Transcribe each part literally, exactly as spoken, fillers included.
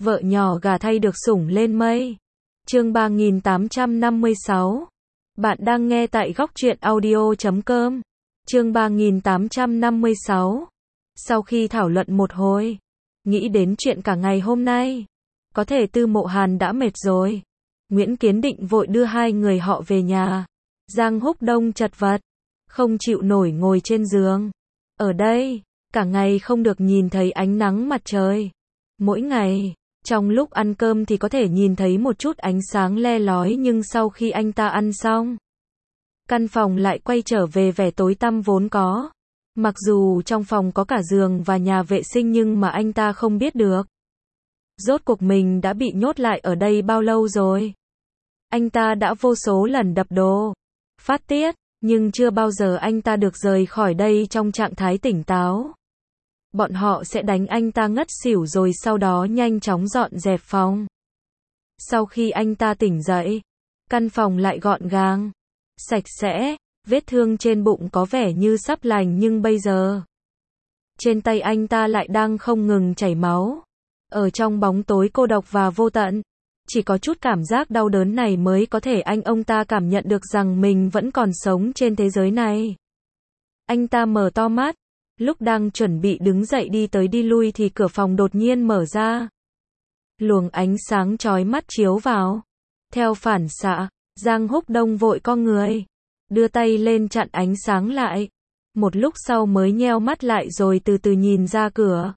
Vợ nhỏ gà thay được sủng lên mây. Chương ba nghìn tám trăm năm mươi sáu. Bạn đang nghe tại góc truyện audio chấm com. Chương ba nghìn tám trăm năm mươi sáu. Sau khi thảo luận một hồi, nghĩ đến chuyện cả ngày hôm nay, có thể Tư Mộ Hàn đã mệt rồi. Nguyễn Kiến Định vội đưa hai người họ về nhà. Giang Húc Đông chật vật, không chịu nổi ngồi trên giường. Ở đây, cả ngày không được nhìn thấy ánh nắng mặt trời. Mỗi ngày, trong lúc ăn cơm thì có thể nhìn thấy một chút ánh sáng le lói, nhưng sau khi anh ta ăn xong, căn phòng lại quay trở về vẻ tối tăm vốn có. Mặc dù trong phòng có cả giường và nhà vệ sinh nhưng mà anh ta không biết được rốt cuộc mình đã bị nhốt lại ở đây bao lâu rồi. Anh ta đã vô số lần đập đồ, phát tiết, nhưng chưa bao giờ anh ta được rời khỏi đây trong trạng thái tỉnh táo. Bọn họ sẽ đánh anh ta ngất xỉu rồi sau đó nhanh chóng dọn dẹp phòng. Sau khi anh ta tỉnh dậy, căn phòng lại gọn gàng, sạch sẽ, vết thương trên bụng có vẻ như sắp lành nhưng bây giờ, trên tay anh ta lại đang không ngừng chảy máu. Ở trong bóng tối cô độc và vô tận, chỉ có chút cảm giác đau đớn này mới có thể anh ông ta cảm nhận được rằng mình vẫn còn sống trên thế giới này. Anh ta mở to mắt, lúc đang chuẩn bị đứng dậy đi tới đi lui thì cửa phòng đột nhiên mở ra. Luồng ánh sáng chói mắt chiếu vào. Theo phản xạ, Giang Húc Đông vội co người, đưa tay lên chặn ánh sáng lại. Một lúc sau mới nheo mắt lại rồi từ từ nhìn ra cửa.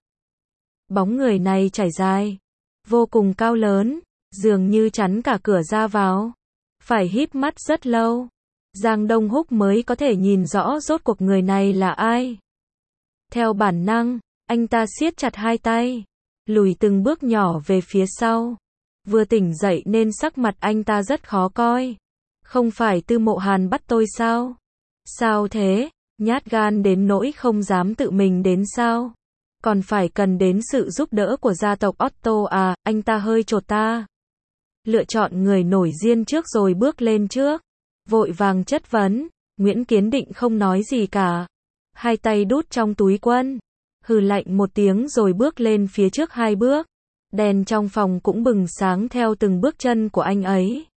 Bóng người này trải dài, vô cùng cao lớn, dường như chắn cả cửa ra vào. Phải híp mắt rất lâu, Giang Đông Húc mới có thể nhìn rõ rốt cuộc người này là ai. Theo bản năng, anh ta siết chặt hai tay, lùi từng bước nhỏ về phía sau. Vừa tỉnh dậy nên sắc mặt anh ta rất khó coi. Không phải Tư Mộ Hàn bắt tôi sao? Sao thế? Nhát gan đến nỗi không dám tự mình đến sao? Còn phải cần đến sự giúp đỡ của gia tộc Otto à? Anh ta hơi chột ta. Lựa chọn người nổi diên trước rồi bước lên trước. Vội vàng chất vấn. Nguyễn Kiến Định không nói gì cả. Hai tay đút trong túi quần, hừ lạnh một tiếng rồi bước lên phía trước hai bước. Đèn trong phòng cũng bừng sáng theo từng bước chân của anh ấy.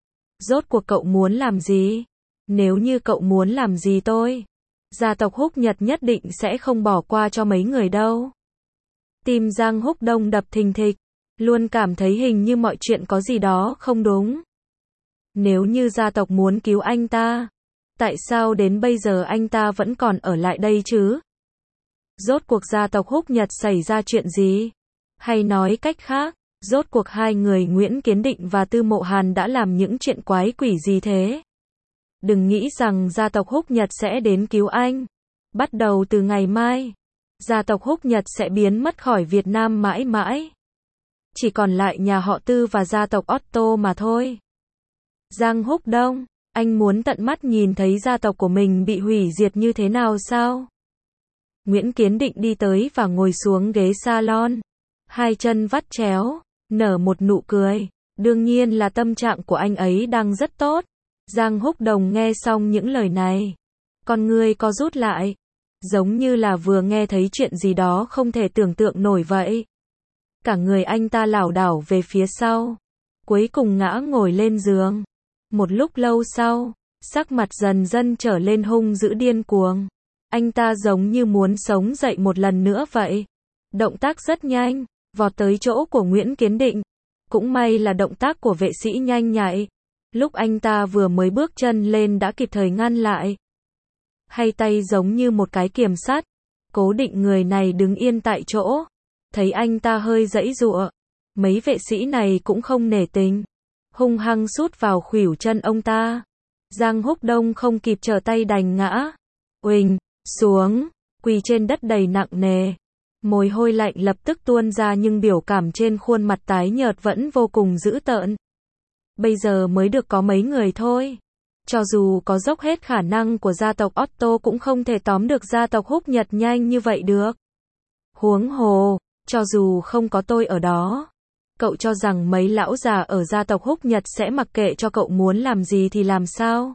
Rốt cuộc cậu muốn làm gì? Nếu như cậu muốn làm gì tôi, gia tộc Húc Nhật nhất định sẽ không bỏ qua cho mấy người đâu. Tim Giang Húc Đông đập thình thịch, luôn cảm thấy hình như mọi chuyện có gì đó không đúng. Nếu như gia tộc muốn cứu anh ta, tại sao đến bây giờ anh ta vẫn còn ở lại đây chứ? Rốt cuộc gia tộc Húc Nhật xảy ra chuyện gì? Hay nói cách khác, rốt cuộc hai người Nguyễn Kiến Định và Tư Mộ Hàn đã làm những chuyện quái quỷ gì thế? Đừng nghĩ rằng gia tộc Húc Nhật sẽ đến cứu anh. Bắt đầu từ ngày mai, gia tộc Húc Nhật sẽ biến mất khỏi Việt Nam mãi mãi. Chỉ còn lại nhà họ Tư và gia tộc Otto mà thôi. Giang Húc Đông, anh muốn tận mắt nhìn thấy gia tộc của mình bị hủy diệt như thế nào sao? Nguyễn Kiến Định đi tới và ngồi xuống ghế salon, hai chân vắt chéo, nở một nụ cười. Đương nhiên là tâm trạng của anh ấy đang rất tốt. Giang Húc Đông nghe xong những lời này, con ngươi co rút lại, giống như là vừa nghe thấy chuyện gì đó không thể tưởng tượng nổi vậy. Cả người anh ta lảo đảo về phía sau, cuối cùng ngã ngồi lên giường. Một lúc lâu sau, sắc mặt dần dần trở lên hung dữ điên cuồng. Anh ta giống như muốn sống dậy một lần nữa vậy. Động tác rất nhanh, vọt tới chỗ của Nguyễn Kiến Định. Cũng may là động tác của vệ sĩ nhanh nhạy. Lúc anh ta vừa mới bước chân lên đã kịp thời ngăn lại. Hai tay giống như một cái kiềm sắt, cố định người này đứng yên tại chỗ. Thấy anh ta hơi giãy giụa, mấy vệ sĩ này cũng không nể tình, hung hăng sút vào khuỷu chân ông ta. Giang Húc Đông không kịp trở tay đành ngã uỳnh xuống, quỳ trên đất đầy nặng nề. Mồ hôi lạnh lập tức tuôn ra nhưng biểu cảm trên khuôn mặt tái nhợt vẫn vô cùng dữ tợn. Bây giờ mới được có mấy người thôi. Cho dù có dốc hết khả năng của gia tộc Otto cũng không thể tóm được gia tộc Húc Nhật nhanh như vậy được. Huống hồ, cho dù không có tôi ở đó, cậu cho rằng mấy lão già ở gia tộc Húc Nhật sẽ mặc kệ cho cậu muốn làm gì thì làm sao?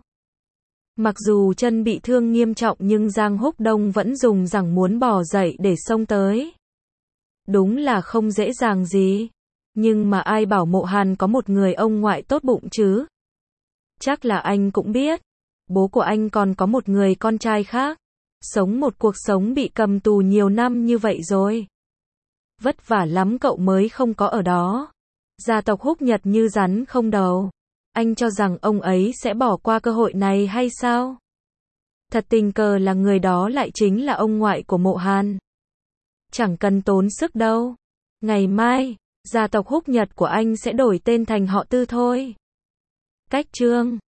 Mặc dù chân bị thương nghiêm trọng nhưng Giang Húc Đông vẫn dùng rằng muốn bò dậy để xông tới. Đúng là không dễ dàng gì. Nhưng mà ai bảo Mộ Hàn có một người ông ngoại tốt bụng chứ? Chắc là anh cũng biết. Bố của anh còn có một người con trai khác. Sống một cuộc sống bị cầm tù nhiều năm như vậy rồi. Vất vả lắm cậu mới không có ở đó. Gia tộc Húc Nhật như rắn không đầu. Anh cho rằng ông ấy sẽ bỏ qua cơ hội này hay sao? Thật tình cờ là người đó lại chính là ông ngoại của Mộ Hàn. Chẳng cần tốn sức đâu. Ngày mai, gia tộc Húc Nhật của anh sẽ đổi tên thành họ Tư thôi. Cách chương